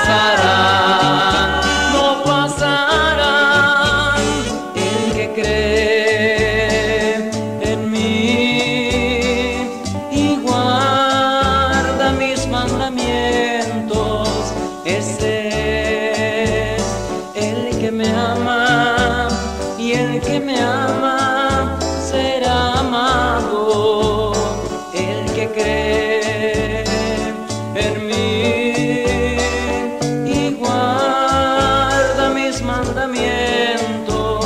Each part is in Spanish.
pasarán, no pasarán. El que cree en mí y guarda mis mandamientos, ese es el que me ama, y el que me ama será amado. El que cree en mí y guarda mis mandamientos,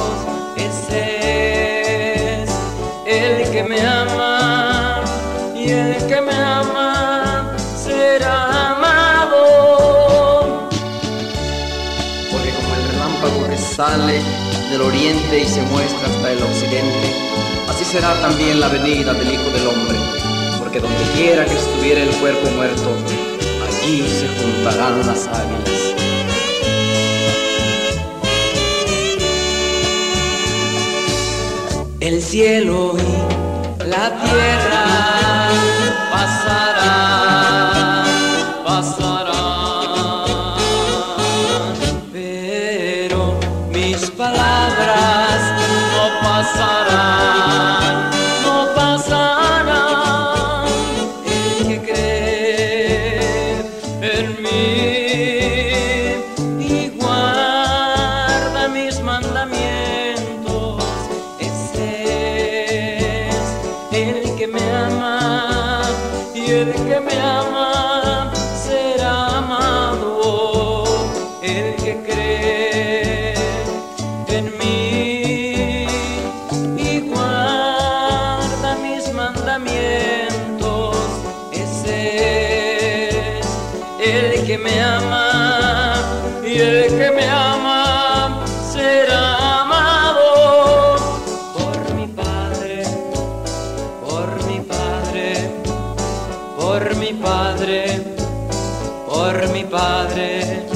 ese es el que me ama, y el que me ama será amado. Porque como el relámpago que sale del oriente y se muestra hasta el occidente, así será también la venida del Hijo del Hombre. Porque donde quiera que estuviera el cuerpo muerto, allí se juntarán las águilas. El cielo y la tierra pasarán, pasarán, pero mis palabras no pasarán, no pasarán. El que cree en mí y guarda mis mandamientos, ese es el que me ama, y el que me ama será amado. El que cree en mí y guarda mis mandamientos, ese es el que me ama, y el que me ama será amado. Por mi Padre, por mi Padre, por mi Padre, por mi Padre.